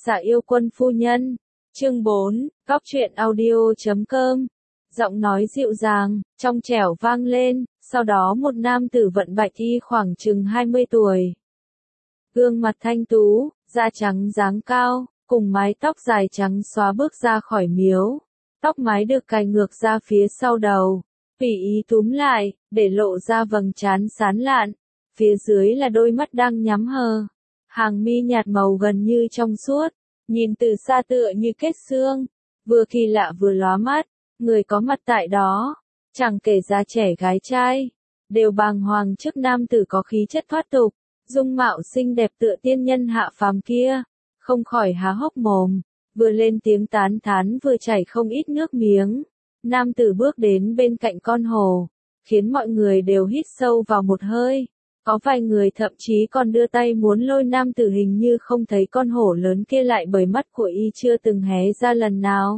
Dạ yêu quân phu nhân. Chương 4, Góc truyện audio.com. Giọng nói dịu dàng, trong trẻo vang lên, sau đó một nam tử vận bạch y khoảng chừng 20 tuổi. Gương mặt thanh tú, da trắng dáng cao, cùng mái tóc dài trắng xóa bước ra khỏi miếu. Tóc mái được cài ngược ra phía sau đầu, tùy ý túm lại, để lộ ra vầng trán sáng lạn. Phía dưới là đôi mắt đang nhắm hờ. Hàng mi nhạt màu gần như trong suốt, nhìn từ xa tựa như kết xương, vừa kỳ lạ vừa lóa mắt. Người có mặt tại đó, chẳng kể già trẻ gái trai, đều bàng hoàng trước nam tử có khí chất thoát tục, dung mạo xinh đẹp tựa tiên nhân hạ phàm kia, không khỏi há hốc mồm, vừa lên tiếng tán thán vừa chảy không ít nước miếng. Nam tử bước đến bên cạnh con hổ, khiến mọi người đều hít sâu vào một hơi. Có vài người thậm chí còn đưa tay muốn lôi nam tử, hình như không thấy con hổ lớn kia lại bởi mắt của y chưa từng hé ra lần nào.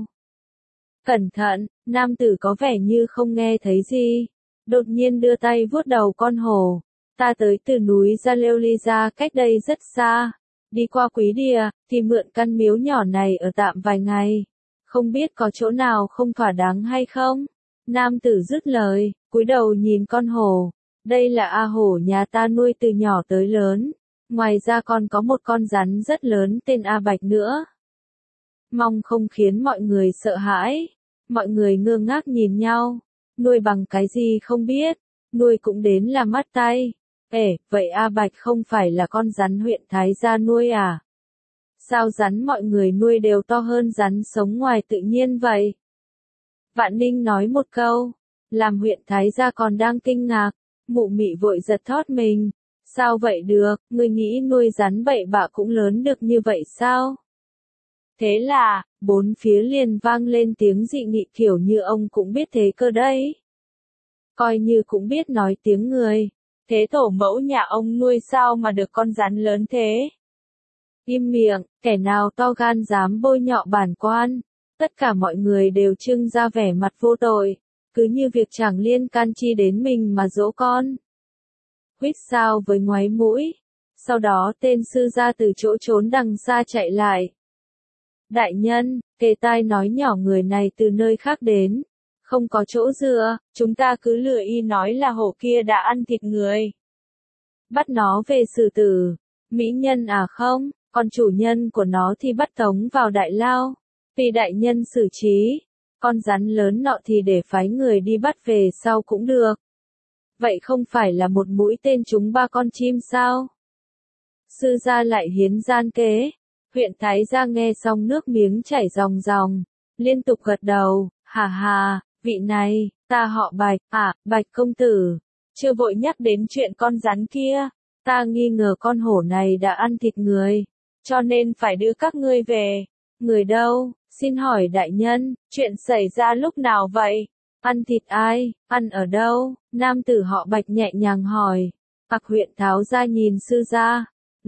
Cẩn thận, nam tử có vẻ như không nghe thấy gì. Đột nhiên đưa tay vuốt đầu con hổ. Ta tới từ núi Gia Lêu Ly ra cách đây rất xa. Đi qua Quý Địa, thì mượn căn miếu nhỏ này ở tạm vài ngày. Không biết có chỗ nào không thỏa đáng hay không? Nam tử dứt lời, cúi đầu nhìn con hổ. Đây là A hổ nhà ta nuôi từ nhỏ tới lớn. Ngoài ra còn có một con rắn rất lớn tên A Bạch nữa. Mong không khiến mọi người sợ hãi. Mọi người ngơ ngác nhìn nhau. Nuôi bằng cái gì không biết. Nuôi cũng đến là mắt tay. Vậy A Bạch không phải là con rắn huyện Thái Gia nuôi à? Sao rắn mọi người nuôi đều to hơn rắn sống ngoài tự nhiên vậy? Vạn Ninh nói một câu. Làm huyện Thái Gia còn đang kinh ngạc. Mụ Mị vội giật thót mình. Sao vậy được, ngươi nghĩ nuôi rắn bậy bạ cũng lớn được như vậy sao? Thế là, bốn phía liền vang lên tiếng dị nghị kiểu như ông cũng biết thế cơ đấy. Coi như cũng biết nói tiếng người. Thế tổ mẫu nhà ông nuôi sao mà được con rắn lớn thế? Im miệng, kẻ nào to gan dám bôi nhọ bản quan. Tất cả mọi người đều trưng ra vẻ mặt vô tội. Cứ như việc chẳng liên can chi đến mình mà dỗ con. Huýt sao với ngoáy mũi. Sau đó tên sư gia từ chỗ trốn đằng xa chạy lại. Đại nhân, kề tai nói nhỏ người này từ nơi khác đến. Không có chỗ dựa, chúng ta cứ lừa y nói là hổ kia đã ăn thịt người. Bắt nó về xử tử. Mỹ nhân à không, còn chủ nhân của nó thì bắt tống vào đại lao. Vì đại nhân xử trí. Con rắn lớn nọ thì để phái người đi bắt về sau cũng được. Vậy không phải là một mũi tên trúng ba con chim sao? Sư gia lại hiến gian kế. Huyện Thái Gia nghe xong nước miếng chảy ròng ròng, liên tục gật đầu, hà, vị này, ta họ Bạch, Bạch công tử, chưa vội nhắc đến chuyện con rắn kia, ta nghi ngờ con hổ này đã ăn thịt người, cho nên phải đưa các ngươi về. Người đâu, xin hỏi đại nhân, chuyện xảy ra lúc nào vậy? Ăn thịt ai, ăn ở đâu? Nam tử họ Bạch nhẹ nhàng hỏi. Huyện Tháo Gia nhìn sư gia.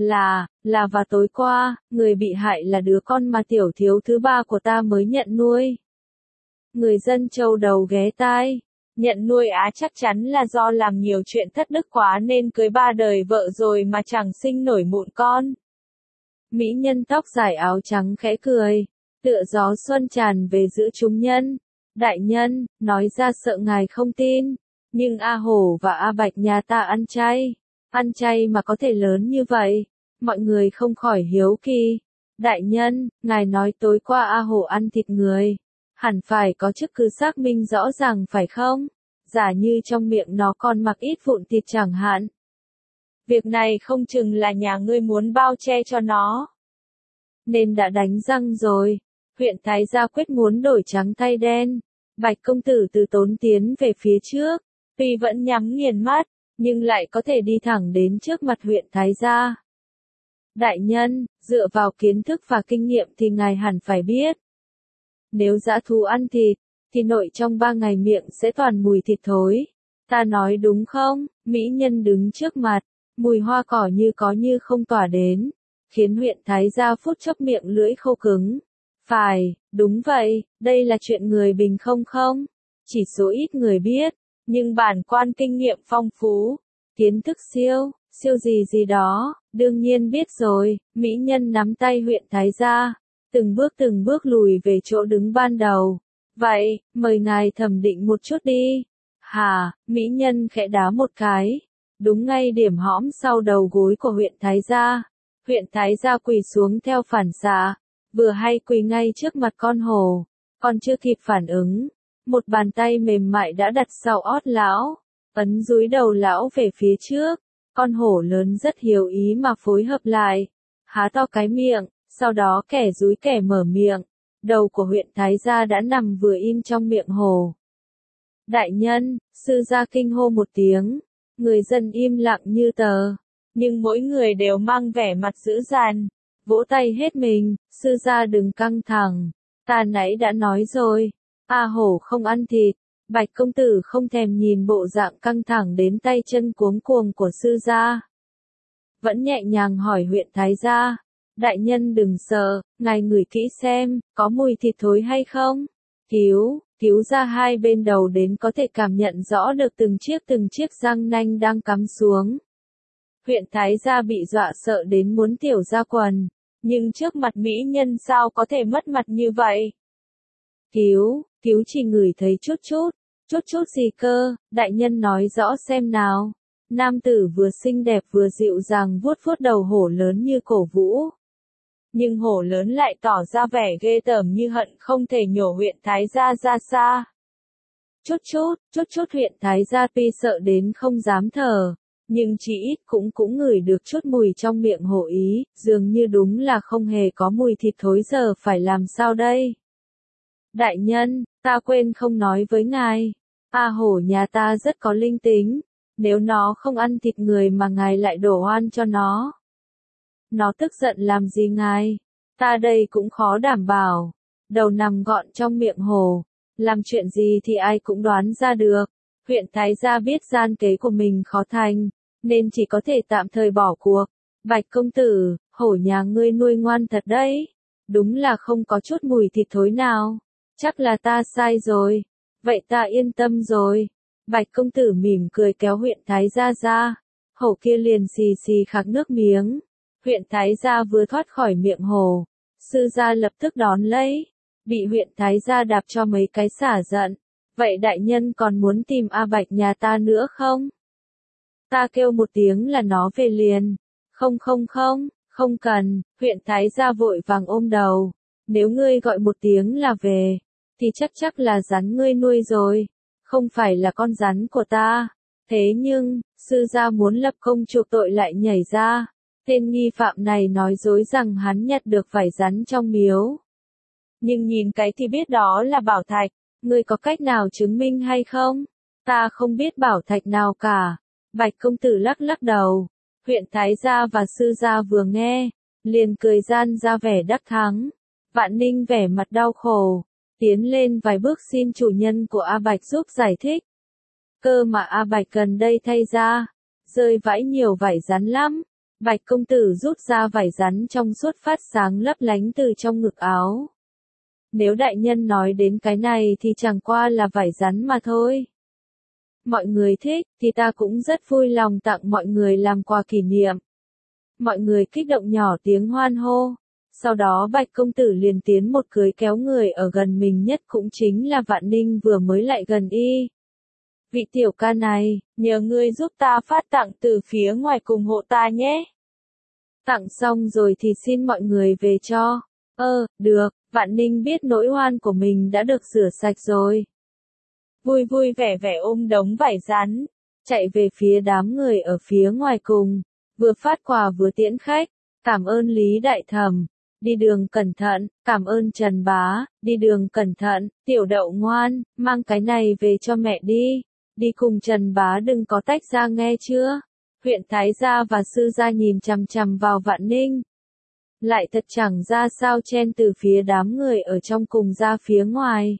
Là và tối qua, người bị hại là đứa con mà tiểu thiếu thứ ba của ta mới nhận nuôi. Người dân châu đầu ghé tai. Nhận nuôi chắc chắn là do làm nhiều chuyện thất đức quá nên cưới 3 đời vợ rồi mà chẳng sinh nổi mụn con. Mỹ nhân tóc dài áo trắng khẽ cười. Tựa gió xuân tràn về giữa chúng nhân. Đại nhân, nói ra sợ ngài không tin. Nhưng A Hổ và A Bạch nhà ta ăn chay. Ăn chay mà có thể lớn như vậy. Mọi người không khỏi hiếu kỳ. Đại nhân, ngài nói tối qua A Hổ ăn thịt người. Hẳn phải có chứng cứ xác minh rõ ràng phải không? Giả như trong miệng nó còn mặc ít vụn thịt chẳng hạn. Việc này không chừng là nhà ngươi muốn bao che cho nó. Nên đã đánh răng rồi. Huyện Thái Gia quyết muốn đổi trắng thay đen. Bạch công tử từ tốn tiến về phía trước. Tuy vẫn nhắm nghiền mắt, nhưng lại có thể đi thẳng đến trước mặt huyện Thái Gia. Đại nhân, dựa vào kiến thức và kinh nghiệm thì ngài hẳn phải biết. Nếu dã thú ăn thịt, thì nội trong 3 ngày miệng sẽ toàn mùi thịt thối. Ta nói đúng không? Mỹ nhân đứng trước mặt, mùi hoa cỏ như có như không tỏa đến, khiến huyện Thái Gia phút chốc miệng lưỡi khô cứng. Phải, đúng vậy, đây là chuyện người bình không? Chỉ số ít người biết, nhưng bản quan kinh nghiệm phong phú, kiến thức siêu gì đó, Đương nhiên biết rồi, mỹ nhân nắm tay huyện thái gia, từng bước lùi về chỗ đứng ban đầu. Vậy, mời ngài thẩm định một chút đi. Hà, mỹ nhân khẽ đá một cái. Đúng ngay điểm hõm sau đầu gối của huyện thái gia. Huyện thái gia quỳ xuống theo phản xạ. Vừa hay quỳ ngay trước mặt con hổ. Còn chưa kịp phản ứng. Một bàn tay mềm mại đã đặt sau ót lão. Ấn dúi đầu lão về phía trước. Con hổ lớn rất hiểu ý mà phối hợp lại. Há to cái miệng, sau đó kẻ dúi kẻ mở miệng. Đầu của huyện thái gia đã nằm vừa in trong miệng hổ. Đại nhân, sư gia kinh hô một tiếng. Người dân im lặng như tờ. Nhưng mỗi người đều mang vẻ mặt dữ dằn. Vỗ tay hết mình, sư gia đừng căng thẳng. Ta nãy đã nói rồi. Hổ không ăn thịt. Bạch công tử không thèm nhìn bộ dạng căng thẳng đến tay chân cuống cuồng của sư gia. Vẫn nhẹ nhàng hỏi huyện thái gia. Đại nhân đừng sợ, ngài ngửi kỹ xem, có mùi thịt thối hay không? Cứu ra hai bên đầu đến có thể cảm nhận rõ được từng chiếc răng nanh đang cắm xuống. Huyện thái gia bị dọa sợ đến muốn tiểu ra quần. Nhưng trước mặt mỹ nhân sao có thể mất mặt như vậy? Cứu chỉ ngửi thấy chút gì cơ, đại nhân nói rõ xem nào. Nam tử vừa xinh đẹp vừa dịu dàng vuốt vuốt đầu hổ lớn như cổ vũ. Nhưng hổ lớn lại tỏ ra vẻ ghê tởm như hận không thể nhổ huyện thái gia ra xa. Chút huyện thái gia tuy sợ đến không dám thở, nhưng chỉ ít cũng ngửi được chút mùi trong miệng hổ ý, dường như đúng là không hề có mùi thịt thối, giờ phải làm sao đây? Đại nhân, ta quên không nói với ngài. Hổ nhà ta rất có linh tính. Nếu nó không ăn thịt người mà ngài lại đổ oan cho nó. Nó tức giận làm gì ngài? Ta đây cũng khó đảm bảo. Đầu nằm gọn trong miệng hổ. Làm chuyện gì thì ai cũng đoán ra được. Huyện thái gia biết gian kế của mình khó thành, nên chỉ có thể tạm thời bỏ cuộc. Bạch công tử, hổ nhà ngươi nuôi ngoan thật đấy. Đúng là không có chút mùi thịt thối nào. Chắc là ta sai rồi. Vậy ta yên tâm rồi. Bạch công tử mỉm cười kéo huyện thái gia ra. Hổ kia liền xì xì khạc nước miếng. Huyện thái gia vừa thoát khỏi miệng hổ. Sư gia lập tức đón lấy. Bị huyện thái gia đạp cho mấy cái xả giận. Vậy đại nhân còn muốn tìm A Bạch nhà ta nữa không? Ta kêu một tiếng là nó về liền. Không cần. Huyện thái gia vội vàng ôm đầu. Nếu ngươi gọi một tiếng là về, thì chắc là rắn ngươi nuôi rồi. Không phải là con rắn của ta. Thế nhưng, sư gia muốn lập công chuộc tội lại nhảy ra. Tên nghi phạm này nói dối rằng hắn nhặt được vảy rắn trong miếu. Nhưng nhìn cái thì biết đó là bảo thạch. Ngươi có cách nào chứng minh hay không? Ta không biết bảo thạch nào cả. Bạch công tử lắc đầu. Huyện thái gia và sư gia vừa nghe, liền cười gian ra vẻ đắc thắng. Vạn Ninh vẻ mặt đau khổ, tiến lên vài bước xin chủ nhân của A Bạch giúp giải thích. Cơ mà A Bạch gần đây thay ra, rơi vãi nhiều vảy rắn lắm. Bạch công tử rút ra vảy rắn trong suốt phát sáng lấp lánh từ trong ngực áo. Nếu đại nhân nói đến cái này thì chẳng qua là vảy rắn mà thôi. Mọi người thích thì ta cũng rất vui lòng tặng mọi người làm quà kỷ niệm. Mọi người kích động nhỏ tiếng hoan hô. Sau đó Bạch công tử liền tiến một cưới kéo người ở gần mình nhất, cũng chính là Vạn Ninh vừa mới lại gần y. Vị tiểu ca này, nhờ ngươi giúp ta phát tặng từ phía ngoài cùng hộ ta nhé. Tặng xong rồi thì xin mọi người về cho. Được. Vạn Ninh biết nỗi oan của mình đã được rửa sạch rồi. Vui vẻ ôm đống vải rắn, chạy về phía đám người ở phía ngoài cùng, vừa phát quà vừa tiễn khách. Cảm ơn Lý Đại Thẩm, đi đường cẩn thận. Cảm ơn Trần Bá, đi đường cẩn thận. Tiểu Đậu ngoan, mang cái này về cho mẹ đi. Đi cùng Trần Bá đừng có tách ra nghe chưa? Huyện thái gia và sư gia nhìn chằm chằm vào Vạn Ninh. Lại thật chẳng ra sao chen từ phía đám người ở trong cùng ra phía ngoài.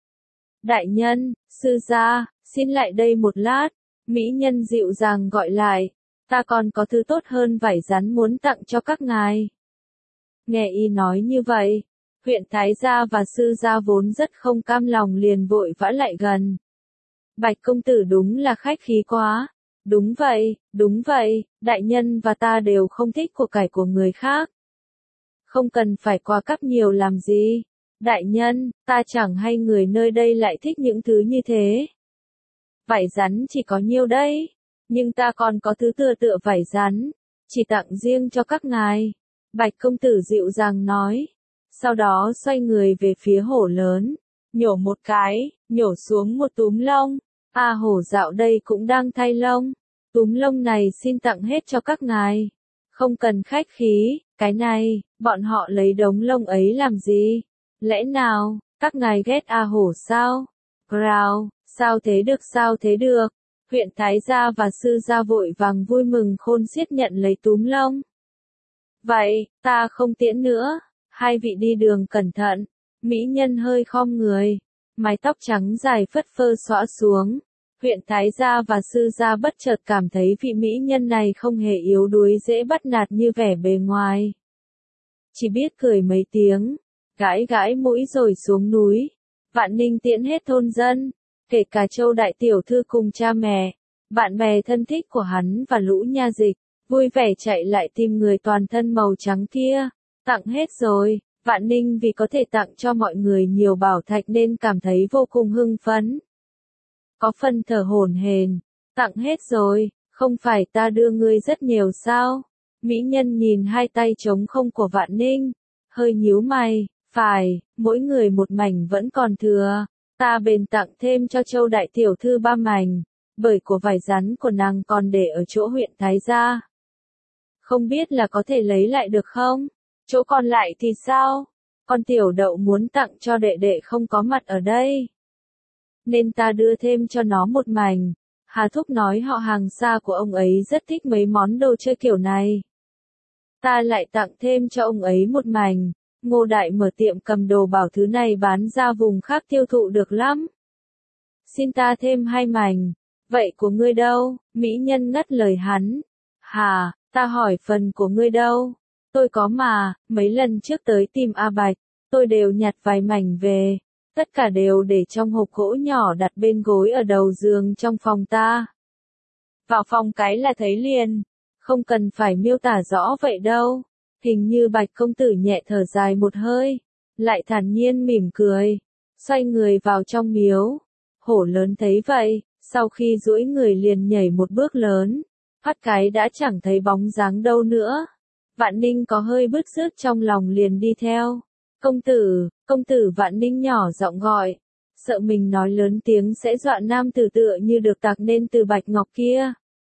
Đại nhân, sư gia, xin lại đây một lát. Mỹ nhân dịu dàng gọi lại. Ta còn có thứ tốt hơn vảy rắn muốn tặng cho các ngài. Nghe y nói như vậy, huyện thái gia và sư gia vốn rất không cam lòng liền vội vã lại gần. Bạch công tử đúng là khách khí quá. đúng vậy, đại nhân và ta đều không thích của cải của người khác. Không cần phải qua cấp nhiều làm gì. Đại nhân, ta chẳng hay người nơi đây lại thích những thứ như thế. Vải rắn chỉ có nhiêu đấy, nhưng ta còn có thứ tựa vải rắn, chỉ tặng riêng cho các ngài. Bạch công tử dịu dàng nói, sau đó xoay người về phía hổ lớn, nhổ một cái, nhổ xuống một túm lông. Hổ dạo đây cũng đang thay lông, túm lông này xin tặng hết cho các ngài. Không cần khách khí, cái này, bọn họ lấy đống lông ấy làm gì? Lẽ nào, các ngài ghét hổ sao? Growl, sao thế được? Huyện Thái gia và sư gia vội vàng vui mừng khôn xiết nhận lấy túm lông. Vậy, ta không tiễn nữa, hai vị đi đường cẩn thận. Mỹ nhân hơi khom người, mái tóc trắng dài phất phơ xõa xuống. Huyện Thái gia và sư gia bất chợt cảm thấy vị mỹ nhân này không hề yếu đuối dễ bắt nạt như vẻ bề ngoài. Chỉ biết cười mấy tiếng, gãi mũi rồi xuống núi. Vạn Ninh tiễn hết thôn dân, kể cả Châu đại tiểu thư cùng cha mẹ, bạn bè thân thích của hắn và lũ nha dịch, vui vẻ chạy lại tìm người toàn thân màu trắng kia. Tặng hết rồi, Vạn Ninh vì có thể tặng cho mọi người nhiều bảo thạch nên cảm thấy vô cùng hưng phấn. Có phần thở hổn hển, tặng hết rồi, không phải ta đưa ngươi rất nhiều sao? Mỹ nhân nhìn hai tay trống không của Vạn Ninh, hơi nhíu mày, phải, mỗi người một mảnh vẫn còn thừa, ta bèn tặng thêm cho Châu đại tiểu thư 3 mảnh, bởi của vải rắn của nàng còn để ở chỗ huyện Thái gia. Không biết là có thể lấy lại được không? Chỗ còn lại thì sao? Con tiểu đậu muốn tặng cho đệ đệ không có mặt ở đây, nên ta đưa thêm cho nó 1 mảnh. Hà Thúc nói họ hàng xa của ông ấy rất thích mấy món đồ chơi kiểu này. Ta lại tặng thêm cho ông ấy 1 mảnh. Ngô Đại mở tiệm cầm đồ bảo thứ này bán ra vùng khác tiêu thụ được lắm. Xin ta thêm 2 mảnh. Vậy của ngươi đâu? Mỹ nhân ngắt lời hắn. Hà, ta hỏi phần của ngươi đâu? Tôi có mà, mấy lần trước tới tìm A Bạch, tôi đều nhặt vài mảnh về. Tất cả đều để trong hộp gỗ nhỏ đặt bên gối ở đầu giường trong phòng ta. Vào phòng cái là thấy liền, không cần phải miêu tả rõ vậy đâu. Hình như Bạch công tử nhẹ thở dài một hơi, lại thản nhiên mỉm cười, xoay người vào trong miếu. Hổ lớn thấy vậy, sau khi duỗi người liền nhảy một bước lớn, thoát cái đã chẳng thấy bóng dáng đâu nữa. Vạn Ninh có hơi bứt rứt trong lòng liền đi theo. Công tử Vạn Ninh nhỏ giọng gọi, sợ mình nói lớn tiếng sẽ dọa nam tử tựa như được tạc nên từ bạch ngọc kia.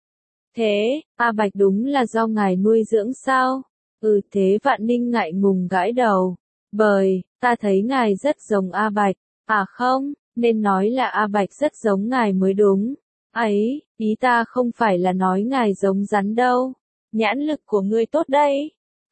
Thế, A Bạch đúng là do ngài nuôi dưỡng sao? Thế Vạn Ninh ngại ngùng gãi đầu. Bởi, ta thấy ngài rất giống A Bạch. Không, nên nói là A Bạch rất giống ngài mới đúng. Ấy, ý ta không phải là nói ngài giống rắn đâu. Nhãn lực của ngươi tốt đấy.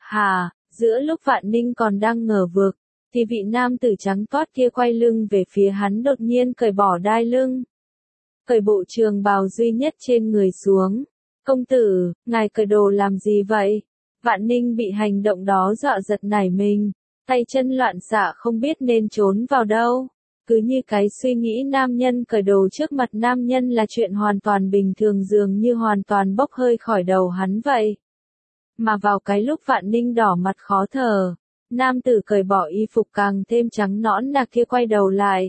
Giữa lúc Vạn Ninh còn đang ngờ vực, thì vị nam tử trắng toát kia quay lưng về phía hắn đột nhiên cởi bỏ đai lưng. Cởi bộ trường bào duy nhất trên người xuống. Công tử, ngài cởi đồ làm gì vậy? Vạn Ninh bị hành động đó dọa giật nảy mình, tay chân loạn xạ không biết nên trốn vào đâu. Cứ như cái suy nghĩ nam nhân cởi đồ trước mặt nam nhân là chuyện hoàn toàn bình thường dường như hoàn toàn bốc hơi khỏi đầu hắn vậy. Mà vào cái lúc Vạn Ninh đỏ mặt khó thở, nam tử cởi bỏ y phục càng thêm trắng nõn nà kia quay đầu lại.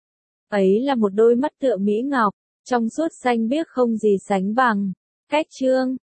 Ấy là một đôi mắt tựa mỹ ngọc, trong suốt xanh biếc không gì sánh bằng. Cách chương